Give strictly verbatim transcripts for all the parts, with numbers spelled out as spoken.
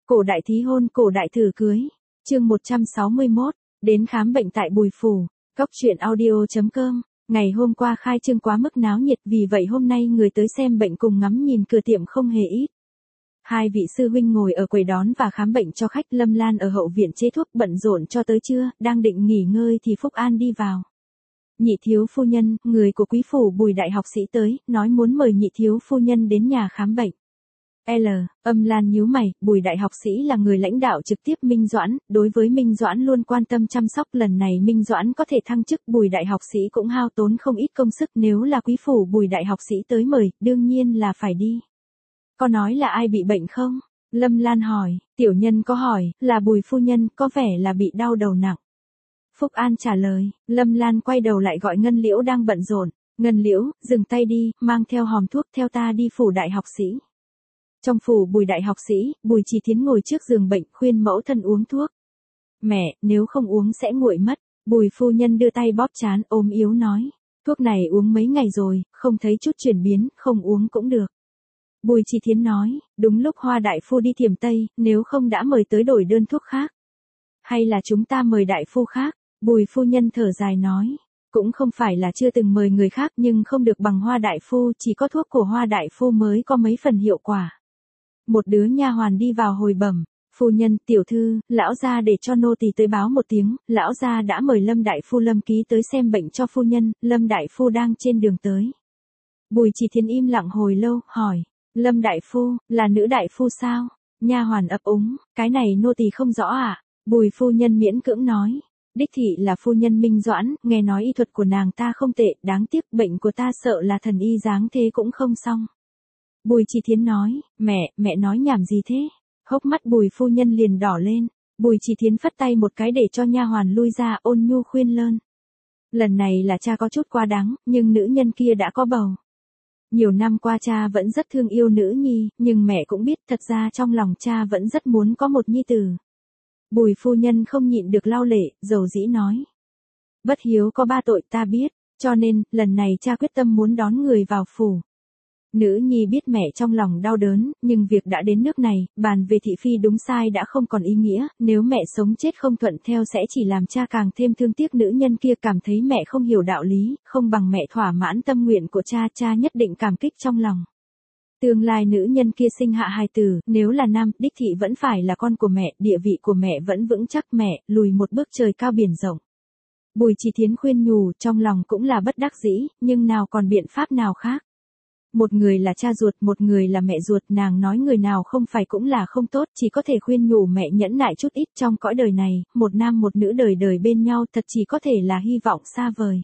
Cổ đại thí hôn, cổ đại thử cưới. Chương một trăm sáu mươi mốt, đến khám bệnh tại Bùi Phủ. Cóc truyện audio.com. Ngày hôm qua khai trương quá mức náo nhiệt, vì vậy hôm nay người tới xem bệnh cùng ngắm nhìn cửa tiệm không hề ít. Hai vị sư huynh ngồi ở quầy đón và khám bệnh cho khách. Lâm Lan ở hậu viện chế thuốc bận rộn cho tới trưa, đang định nghỉ ngơi thì Phúc An đi vào. Nhị thiếu phu nhân, người của quý phủ Bùi đại học sĩ tới, nói muốn mời nhị thiếu phu nhân đến nhà khám bệnh. L. Âm Lan nhíu mày, Bùi đại học sĩ là người lãnh đạo trực tiếp Minh Doãn, đối với Minh Doãn luôn quan tâm chăm sóc, lần này Minh Doãn có thể thăng chức, Bùi đại học sĩ cũng hao tốn không ít công sức, nếu là quý phủ Bùi đại học sĩ tới mời, đương nhiên là phải đi. Có nói là ai bị bệnh không? Lâm Lan hỏi, tiểu nhân có hỏi, là Bùi phu nhân, có vẻ là bị đau đầu nặng. Phúc An trả lời, Lâm Lan quay đầu lại gọi Ngân Liễu đang bận rộn, Ngân Liễu, dừng tay đi, mang theo hòm thuốc theo ta đi phủ đại học sĩ. Trong phủ Bùi đại học sĩ, Bùi Trì Thiến ngồi trước giường bệnh khuyên mẫu thân uống thuốc. Mẹ, nếu không uống sẽ nguội mất. Bùi phu nhân đưa tay bóp trán ôm yếu nói. Thuốc này uống mấy ngày rồi, không thấy chút chuyển biến, không uống cũng được. Bùi Trì Thiến nói, đúng lúc Hoa đại phu đi Thiểm Tây, nếu không đã mời tới đổi đơn thuốc khác. Hay là chúng ta mời đại phu khác? Bùi phu nhân thở dài nói. Cũng không phải là chưa từng mời người khác nhưng không được bằng Hoa đại phu, chỉ có thuốc của Hoa đại phu mới có mấy phần hiệu quả. Một đứa nha hoàn đi vào hồi bẩm, phu nhân, tiểu thư, lão gia để cho nô tỳ tới báo một tiếng, lão gia đã mời Lâm đại phu Lâm ký tới xem bệnh cho phu nhân, Lâm đại phu đang trên đường tới. Bùi Trì Thiến im lặng hồi lâu, hỏi, Lâm đại phu, là nữ đại phu sao? Nha hoàn ấp úng, cái này nô tỳ không rõ ạ. À? Bùi phu nhân miễn cưỡng nói, đích thị là phu nhân Minh Doãn, nghe nói y thuật của nàng ta không tệ, đáng tiếc bệnh của ta sợ là thần y dáng thế cũng không xong. Bùi Trì Thiến nói, mẹ, mẹ nói nhảm gì thế? Hốc mắt Bùi phu nhân liền đỏ lên. Bùi Trì Thiến phất tay một cái để cho nha hoàn lui ra, ôn nhu khuyên lơn. Lần này là cha có chút quá đáng, nhưng nữ nhân kia đã có bầu. Nhiều năm qua cha vẫn rất thương yêu nữ nhi, nhưng mẹ cũng biết thật ra trong lòng cha vẫn rất muốn có một nhi tử. Bùi phu nhân không nhịn được lau lệ, dầu dĩ nói. Bất hiếu có ba tội ta biết, cho nên, lần này cha quyết tâm muốn đón người vào phủ. Nữ nhi biết mẹ trong lòng đau đớn, nhưng việc đã đến nước này, bàn về thị phi đúng sai đã không còn ý nghĩa, nếu mẹ sống chết không thuận theo sẽ chỉ làm cha càng thêm thương tiếc nữ nhân kia, cảm thấy mẹ không hiểu đạo lý, không bằng mẹ thỏa mãn tâm nguyện của cha, cha nhất định cảm kích trong lòng. Tương lai nữ nhân kia sinh hạ hài tử, nếu là nam, đích thị vẫn phải là con của mẹ, địa vị của mẹ vẫn vững chắc, mẹ, lùi một bước trời cao biển rộng. Bùi Trì Thiến khuyên nhủ, trong lòng cũng là bất đắc dĩ, nhưng nào còn biện pháp nào khác. Một người là cha ruột, một người là mẹ ruột, nàng nói người nào không phải cũng là không tốt, chỉ có thể khuyên nhủ mẹ nhẫn nại chút ít, trong cõi đời này, một nam một nữ đời đời bên nhau thật chỉ có thể là hy vọng xa vời.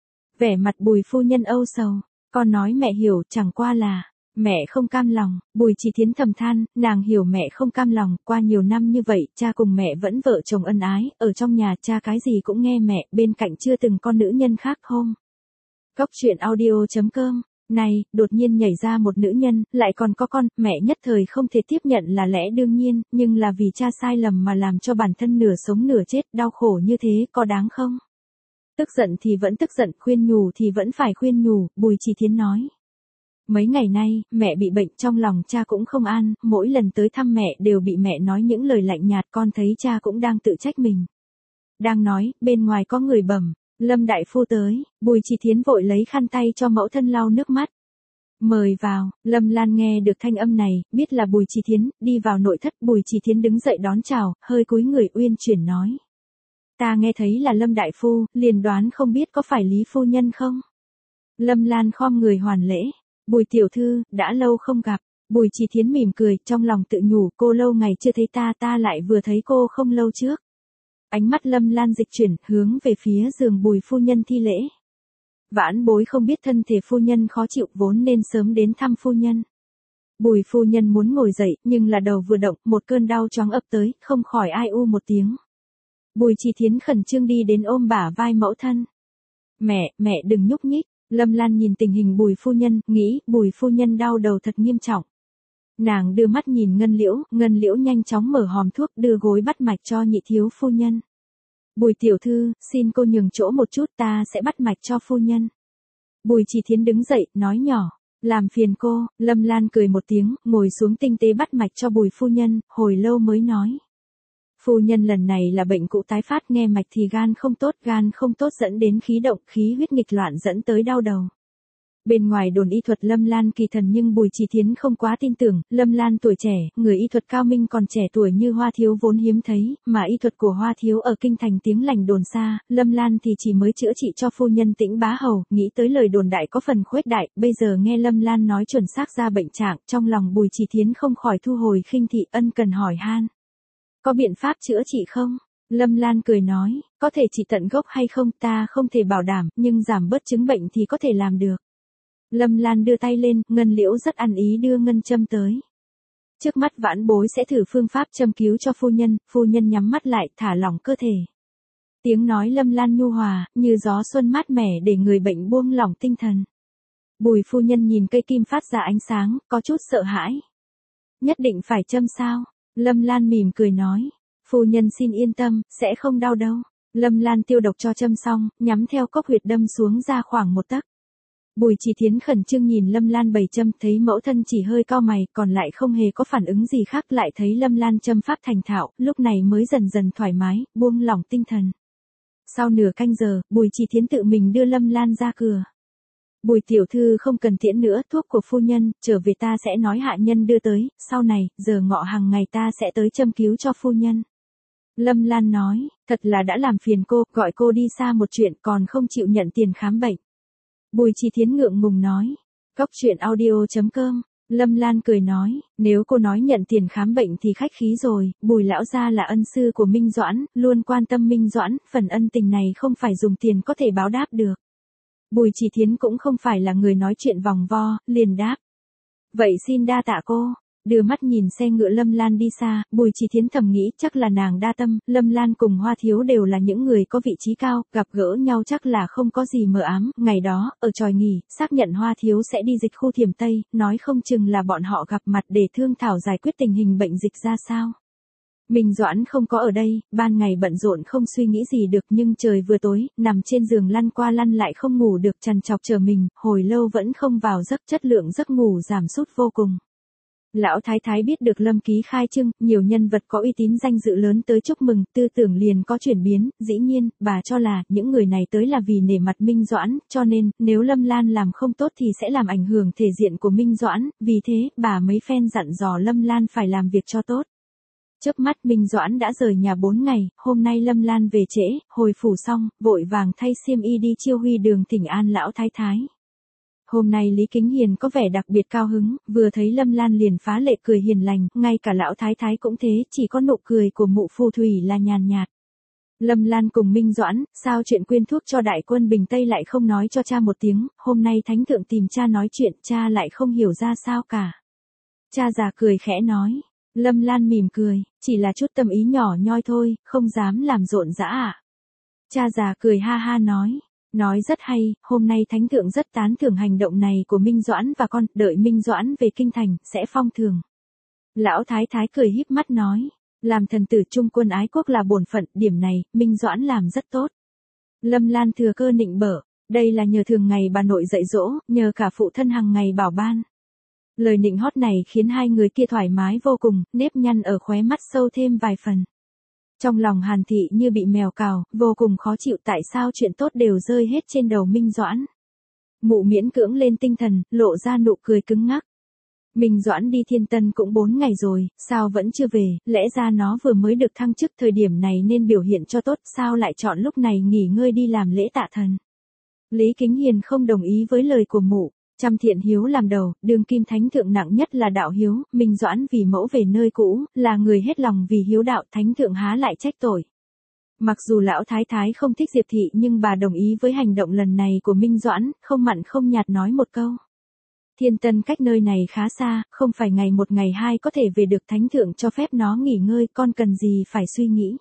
Vẻ mặt Bùi phu nhân âu sầu, con nói mẹ hiểu, chẳng qua là, mẹ không cam lòng. Bùi Trì Thiến thầm than, nàng hiểu mẹ không cam lòng, qua nhiều năm như vậy, cha cùng mẹ vẫn vợ chồng ân ái, ở trong nhà cha cái gì cũng nghe mẹ, bên cạnh chưa từng con nữ nhân khác không. Cóc truyện audio.com. Này, đột nhiên nhảy ra một nữ nhân, lại còn có con, mẹ nhất thời không thể tiếp nhận là lẽ đương nhiên, nhưng là vì cha sai lầm mà làm cho bản thân nửa sống nửa chết, đau khổ như thế, có đáng không? Tức giận thì vẫn tức giận, khuyên nhủ thì vẫn phải khuyên nhủ, Bùi Trì Thiến nói. Mấy ngày nay, mẹ bị bệnh, trong lòng cha cũng không an, mỗi lần tới thăm mẹ đều bị mẹ nói những lời lạnh nhạt, con thấy cha cũng đang tự trách mình. Đang nói, bên ngoài có người bẩm. Lâm đại phu tới, Bùi Trì Thiến vội lấy khăn tay cho mẫu thân lau nước mắt. Mời vào. Lâm Lan nghe được thanh âm này, biết là Bùi Trì Thiến, đi vào nội thất. Bùi Trì Thiến đứng dậy đón chào, hơi cúi người uyên chuyển nói. Ta nghe thấy là Lâm đại phu, liền đoán không biết có phải Lý phu nhân không? Lâm Lan khom người hoàn lễ. Bùi tiểu thư, đã lâu không gặp. Bùi Trì Thiến mỉm cười, trong lòng tự nhủ, cô lâu ngày chưa thấy ta, ta lại vừa thấy cô không lâu trước. Ánh mắt Lâm Lan dịch chuyển, hướng về phía giường Bùi phu nhân thi lễ. Vãn bối không biết thân thể phu nhân khó chịu, vốn nên sớm đến thăm phu nhân. Bùi phu nhân muốn ngồi dậy, nhưng là đầu vừa động, một cơn đau choáng ập tới, không khỏi ai u một tiếng. Bùi Trì Thiến khẩn trương đi đến ôm bả vai mẫu thân. Mẹ, mẹ đừng nhúc nhích. Lâm Lan nhìn tình hình Bùi phu nhân, nghĩ, Bùi phu nhân đau đầu thật nghiêm trọng. Nàng đưa mắt nhìn Ngân Liễu, Ngân Liễu nhanh chóng mở hòm thuốc đưa gối bắt mạch cho nhị thiếu phu nhân. Bùi tiểu thư, xin cô nhường chỗ một chút, ta sẽ bắt mạch cho phu nhân. Bùi Trì Thiến đứng dậy, nói nhỏ. Làm phiền cô, Lâm Lan cười một tiếng, ngồi xuống tinh tế bắt mạch cho Bùi phu nhân, hồi lâu mới nói. Phu nhân lần này là bệnh cũ tái phát, nghe mạch thì gan không tốt, gan không tốt dẫn đến khí động, khí huyết nghịch loạn dẫn tới đau đầu. Bên ngoài đồn y thuật Lâm Lan kỳ thần nhưng Bùi Chỉ Thiến không quá tin tưởng, Lâm Lan tuổi trẻ, người y thuật cao minh còn trẻ tuổi như Hoa Thiếu vốn hiếm thấy, mà y thuật của Hoa Thiếu ở kinh thành tiếng lành đồn xa, Lâm Lan thì chỉ mới chữa trị cho phu nhân Tĩnh Bá Hầu, nghĩ tới lời đồn đại có phần khuếch đại, bây giờ nghe Lâm Lan nói chuẩn xác ra bệnh trạng, trong lòng Bùi Chỉ Thiến không khỏi thu hồi khinh thị, ân cần hỏi han. Có biện pháp chữa trị không? Lâm Lan cười nói, có thể trị tận gốc hay không ta không thể bảo đảm, nhưng giảm bớt chứng bệnh thì có thể làm được. Lâm Lan đưa tay lên, Ngân Liễu rất ăn ý đưa ngân châm tới. Trước mắt vãn bối sẽ thử phương pháp châm cứu cho phu nhân, phu nhân nhắm mắt lại, thả lỏng cơ thể. Tiếng nói Lâm Lan nhu hòa, như gió xuân mát mẻ để người bệnh buông lỏng tinh thần. Bùi phu nhân nhìn cây kim phát ra ánh sáng, có chút sợ hãi. Nhất định phải châm sao? Lâm Lan mỉm cười nói. Phu nhân xin yên tâm, sẽ không đau đâu. Lâm Lan tiêu độc cho châm xong, nhắm theo cốc huyệt đâm xuống ra khoảng một tấc. Bùi Chỉ Thiến khẩn trương nhìn Lâm Lan bày châm, thấy mẫu thân chỉ hơi cau mày, còn lại không hề có phản ứng gì khác, lại thấy Lâm Lan châm pháp thành thạo, lúc này mới dần dần thoải mái, buông lỏng tinh thần. Sau nửa canh giờ, Bùi Chỉ Thiến tự mình đưa Lâm Lan ra cửa. Bùi tiểu thư không cần tiễn nữa, thuốc của phu nhân, trở về ta sẽ nói hạ nhân đưa tới, sau này, giờ ngọ hàng ngày ta sẽ tới châm cứu cho phu nhân. Lâm Lan nói, thật là đã làm phiền cô, gọi cô đi xa một chuyện còn không chịu nhận tiền khám bệnh. Bùi Chỉ Thiến ngượng ngùng nói. Cóc truyện audio chấm com. Lâm Lan cười nói, nếu cô nói nhận tiền khám bệnh thì khách khí rồi, Bùi lão gia là ân sư của Minh Doãn, luôn quan tâm Minh Doãn, phần ân tình này không phải dùng tiền có thể báo đáp được. Bùi Chỉ Thiến cũng không phải là người nói chuyện vòng vo, liền đáp. Vậy xin đa tạ cô. Đưa mắt nhìn xe ngựa Lâm Lan đi xa, Bùi Chỉ Thiến thầm nghĩ chắc là nàng đa tâm, Lâm Lan cùng Hoa Thiếu đều là những người có vị trí cao, gặp gỡ nhau chắc là không có gì mờ ám, ngày đó, ở tròi nghỉ, xác nhận Hoa Thiếu sẽ đi dịch khu Thiểm Tây, nói không chừng là bọn họ gặp mặt để thương thảo giải quyết tình hình bệnh dịch ra sao. Minh Doãn không có ở đây, ban ngày bận rộn không suy nghĩ gì được nhưng trời vừa tối, nằm trên giường lăn qua lăn lại không ngủ được trằn trọc chờ mình, hồi lâu vẫn không vào giấc, chất lượng giấc ngủ giảm sút vô cùng. Lão Thái Thái biết được Lâm Ký khai trương, nhiều nhân vật có uy tín danh dự lớn tới chúc mừng, tư tưởng liền có chuyển biến, dĩ nhiên, bà cho là, những người này tới là vì nể mặt Minh Doãn, cho nên, nếu Lâm Lan làm không tốt thì sẽ làm ảnh hưởng thể diện của Minh Doãn, vì thế, bà mấy phen dặn dò Lâm Lan phải làm việc cho tốt. Chớp mắt Minh Doãn đã rời nhà bốn ngày, hôm nay Lâm Lan về trễ, hồi phủ xong, vội vàng thay xiêm y đi chiêu huy đường thỉnh an Lão Thái Thái. Hôm nay Lý Kính Hiền có vẻ đặc biệt cao hứng, vừa thấy Lâm Lan liền phá lệ cười hiền lành, ngay cả Lão Thái Thái cũng thế, chỉ có nụ cười của mụ phù thủy là nhàn nhạt. Lâm Lan cùng Minh Doãn, sao chuyện quyên thuốc cho đại quân Bình Tây lại không nói cho cha một tiếng, hôm nay Thánh Thượng tìm cha nói chuyện, cha lại không hiểu ra sao cả. Cha già cười khẽ nói, Lâm Lan mỉm cười, chỉ là chút tâm ý nhỏ nhoi thôi, không dám làm rộn rã ạ. Cha già cười ha ha nói. Nói rất hay, hôm nay Thánh Thượng rất tán thưởng hành động này của Minh Doãn và con, đợi Minh Doãn về kinh thành, sẽ phong thưởng. Lão Thái Thái cười híp mắt nói, làm thần tử trung quân ái quốc là bổn phận, điểm này, Minh Doãn làm rất tốt. Lâm Lan thừa cơ nịnh bợ, đây là nhờ thường ngày bà nội dạy dỗ, nhờ cả phụ thân hàng ngày bảo ban. Lời nịnh hót này khiến hai người kia thoải mái vô cùng, nếp nhăn ở khóe mắt sâu thêm vài phần. Trong lòng Hàn Thị như bị mèo cào, vô cùng khó chịu tại sao chuyện tốt đều rơi hết trên đầu Minh Doãn. Mụ miễn cưỡng lên tinh thần, lộ ra nụ cười cứng ngắc. Minh Doãn đi Thiên Tân cũng bốn ngày rồi, sao vẫn chưa về, lẽ ra nó vừa mới được thăng chức thời điểm này nên biểu hiện cho tốt, sao lại chọn lúc này nghỉ ngơi đi làm lễ tạ thần. Lý Kính Hiền không đồng ý với lời của mụ. Trăm thiện hiếu làm đầu, đương kim thánh thượng nặng nhất là đạo hiếu, Minh Doãn vì mẫu về nơi cũ, là người hết lòng vì hiếu đạo, thánh thượng há lại trách tội. Mặc dù lão thái thái không thích Diệp Thị nhưng bà đồng ý với hành động lần này của Minh Doãn, không mặn không nhạt nói một câu. Thiên Tân cách nơi này khá xa, không phải ngày một ngày hai có thể về được, thánh thượng cho phép nó nghỉ ngơi, con cần gì phải suy nghĩ.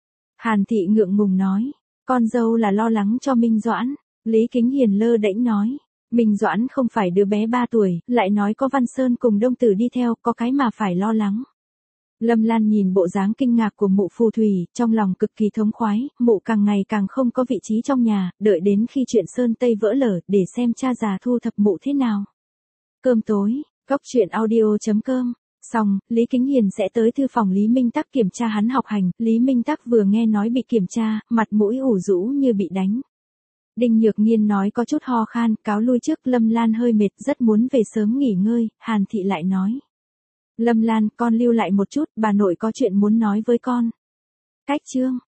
Hàn Thị ngượng ngùng nói, con dâu là lo lắng cho Minh Doãn. Lý Kính Hiền lơ đễnh nói. Minh Doãn không phải đứa bé ba tuổi, lại nói có Văn Sơn cùng Đông Tử đi theo, có cái mà phải lo lắng. Lâm Lan nhìn bộ dáng kinh ngạc của mụ phù thủy, trong lòng cực kỳ thống khoái, mụ càng ngày càng không có vị trí trong nhà, đợi đến khi chuyện Sơn Tây vỡ lở, để xem cha già thu thập mụ thế nào. Cơm tối, Cốc truyện audio chấm com. Xong, Lý Kính Hiền sẽ tới thư phòng Lý Minh Tắc kiểm tra hắn học hành, Lý Minh Tắc vừa nghe nói bị kiểm tra, mặt mũi ủ rũ như bị đánh. Đinh Nhược Nghiên nói có chút ho khan, cáo lui trước. Lâm Lan hơi mệt, rất muốn về sớm nghỉ ngơi. Hàn Thị lại nói. Lâm Lan, con lưu lại một chút, bà nội có chuyện muốn nói với con. Cách chương.